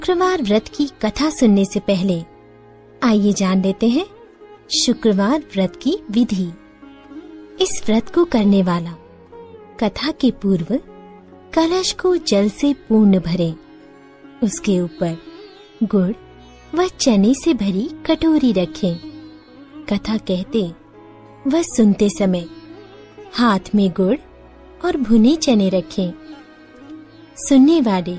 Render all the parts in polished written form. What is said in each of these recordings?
शुक्रवार व्रत की कथा सुनने से पहले आइए जान लेते हैं शुक्रवार व्रत की विधि। इस व्रत को करने वाला कथा के पूर्व कलश को जल से पूर्ण भरे, उसके ऊपर गुड़ व चने से भरी कटोरी रखें। कथा कहते व सुनते समय हाथ में गुड़ और भुने चने रखें। सुनने वाले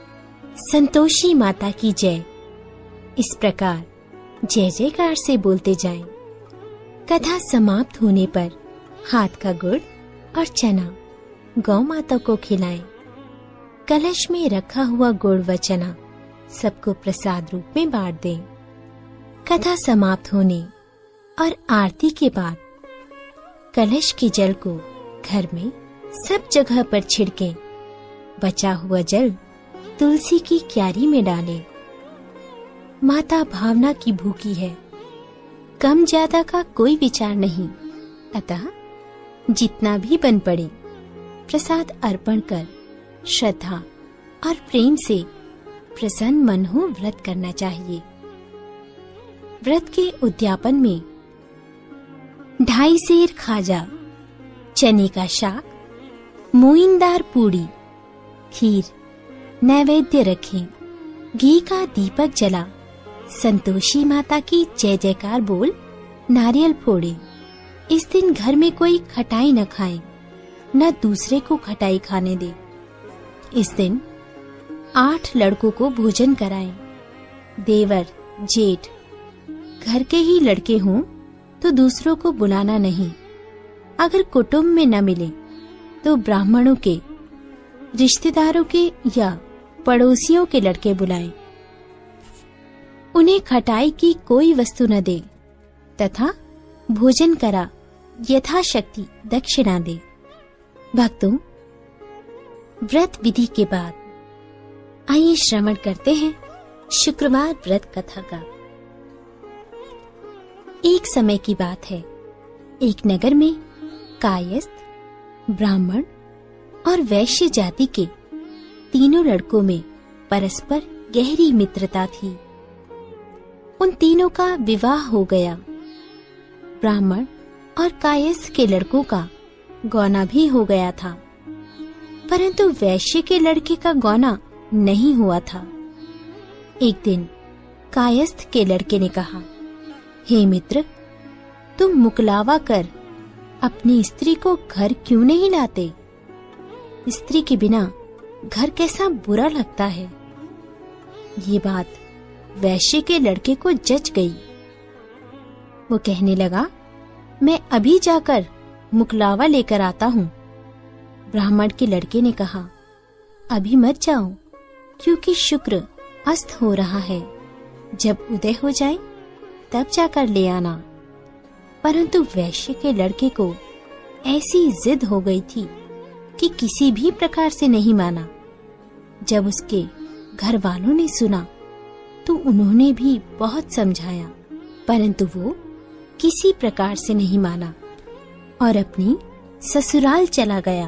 संतोषी माता की जय इस प्रकार जय जयकार से बोलते जाएं। कथा समाप्त होने पर हाथ का गुड़ और चना गौ माता को खिलाएं। कलश में रखा हुआ गुड़ व चना सबको प्रसाद रूप में बांट दें। कथा समाप्त होने और आरती के बाद कलश के जल को घर में सब जगह पर छिड़कें। बचा हुआ जल तुलसी की क्यारी में डालें। माता भावना की भूखी है, कम ज्यादा का कोई विचार नहीं, अतः जितना भी बन पड़े प्रसाद अर्पण कर श्रद्धा और प्रेम से प्रसन्न मन हो व्रत करना चाहिए। व्रत के उद्यापन में 2.5 सेर खाजा, चने का शाक, मोइनदार पूड़ी, खीर नैवेद्य रखें। घी का दीपक जला संतोषी माता की जय जयकार बोल नारियल फोड़े। इस दिन घर में कोई खटाई न खाए, न दूसरे को खटाई खाने दे। इस दिन 8 लड़कों को भोजन कराएं। देवर जेठ घर के ही लड़के हों तो दूसरों को बुलाना नहीं। अगर कुटुंब में न मिले तो ब्राह्मणों के, रिश्तेदारों के या पड़ोसियों के लड़के बुलाएं। उन्हें खटाई की कोई वस्तु न दे तथा भोजन करा यथाशक्ति दक्षिणा दे। भक्तों, व्रत विधि के बाद आइए श्रवण करते हैं शुक्रवार व्रत कथा का। एक समय की बात है, एक नगर में कायस्थ, ब्राह्मण और वैश्य जाति के तीनों लड़कों में परस्पर गहरी मित्रता थी। उन तीनों का विवाह हो गया। ब्राह्मण और कायस्थ के लड़कों का गौना भी हो गया था, परंतु वैश्य के लड़के का गौना नहीं हुआ था। एक दिन कायस्थ के लड़के ने कहा, हे मित्र, तुम मुकलावा कर अपनी स्त्री को घर क्यों नहीं लाते? स्त्री के बिना घर कैसा बुरा लगता है। ये बात वैश्य के लड़के को जच गई। वो कहने लगा, मैं अभी जाकर मुकलावा लेकर आता हूँ। ब्राह्मण के लड़के ने कहा, अभी मत जाओ, क्योंकि शुक्र अस्त हो रहा है। जब उदय हो जाए तब जाकर ले आना। परंतु वैश्य के लड़के को ऐसी जिद हो गई थी कि किसी भी प्रकार से नहीं माना। जब उसके घर वालों ने सुना तो उन्होंने भी बहुत समझाया, परंतु वो किसी प्रकार से नहीं माना और अपनी ससुराल चला गया।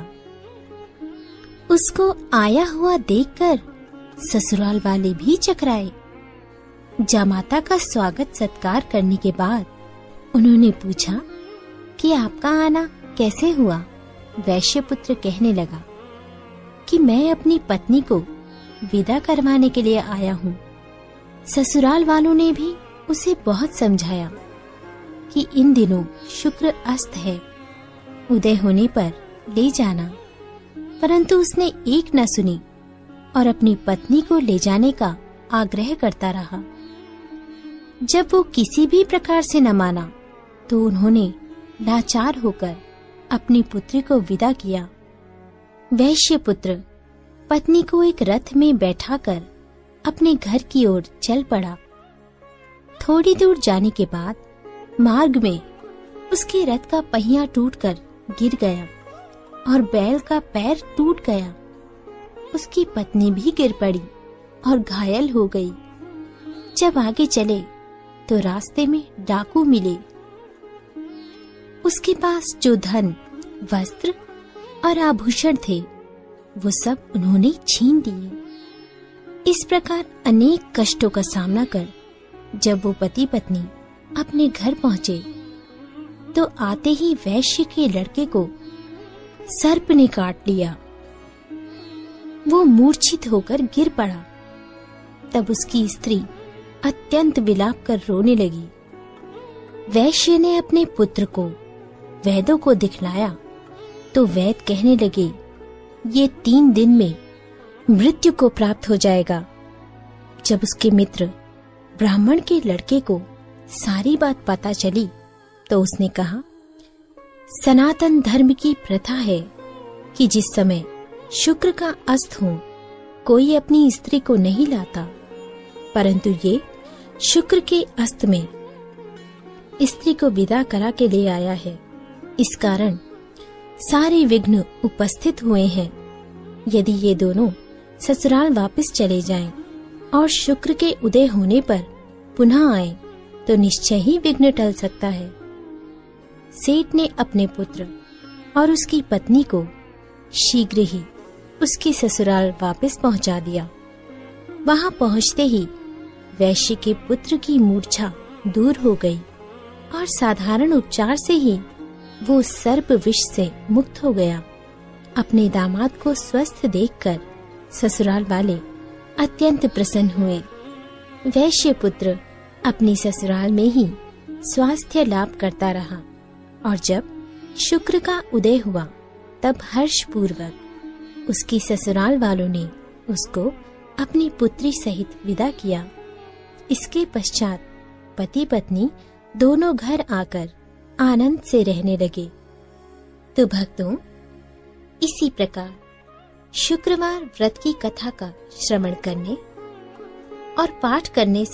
उसको आया हुआ देखकर ससुराल वाले भी चकराए। जामाता का स्वागत सत्कार करने के बाद उन्होंने पूछा कि आपका आना कैसे हुआ? वैश्य पुत्र कहने लगा कि मैं अपनी पत्नी को विदा करवाने के लिए आया हूँ। ससुराल वालों ने भी उसे बहुत समझाया कि इन दिनों शुक्र अस्त है, उदय होने पर ले जाना, परंतु उसने एक न सुनी और अपनी पत्नी को ले जाने का आग्रह करता रहा। जब वो किसी भी प्रकार से न माना तो उन्होंने लाचार होकर अपनी पुत्री को विदा किया। वैश्य पुत्र पत्नी को एक रथ में बैठाकर अपने घर की ओर चल पड़ा। थोड़ी दूर जाने के बाद मार्ग में उसके रथ का पहिया टूटकर गिर गया और बैल का पैर टूट गया। उसकी पत्नी भी गिर पड़ी और घायल हो गई। जब आगे चले तो रास्ते में डाकू मिले। उसके पास जो धन, वस्त्र और आभूषण थे वो सब उन्होंने छीन लिए। इस प्रकार अनेक कष्टों का सामना कर जब वो पति पत्नी अपने घर पहुंचे तो आते ही वैश्य के लड़के को सर्प ने काट लिया। वो मूर्छित होकर गिर पड़ा। तब उसकी स्त्री अत्यंत विलाप कर रोने लगी। वैश्य ने अपने पुत्र को वैद्यों को दिखलाया तो वैद्य कहने लगे, ये 3 दिन में मृत्यु को प्राप्त हो जाएगा। जब उसके मित्र ब्राह्मण के लड़के को सारी बात पता चली तो उसने कहा, सनातन धर्म की प्रथा है कि जिस समय शुक्र का अस्त हो कोई अपनी स्त्री को नहीं लाता, परंतु ये शुक्र के अस्त में स्त्री को विदा करा के ले आया है। इस कारण सारे विघ्न उपस्थित हुए हैं। यदि ये दोनों ससुराल वापस चले जाएं और शुक्र के उदय होने पर पुनः आए तो निश्चय ही विघ्न टल सकता है। सेठ ने अपने पुत्र और उसकी पत्नी को शीघ्र ही उसके ससुराल वापस पहुंचा दिया। वहां पहुंचते ही वैश्य के पुत्र की मूर्छा दूर हो गई और साधारण उपचार से ही वो सर्प विष से मुक्त हो गया। अपने दामाद को स्वस्थ देखकर ससुराल वाले अत्यंत प्रसन्न हुए। वैश्य पुत्र अपनी ससुराल में ही स्वास्थ्य लाभ करता रहा और जब शुक्र का उदय हुआ तब हर्ष पूर्वक उसकी ससुराल वालों ने उसको अपनी पुत्री सहित विदा किया। इसके पश्चात पति पत्नी दोनों घर आकर आनंद से रहने लगे। तो भक्तों, इसी प्रकार शुक्रवार व्रत की कथा का श्रवण करने और पाठ करने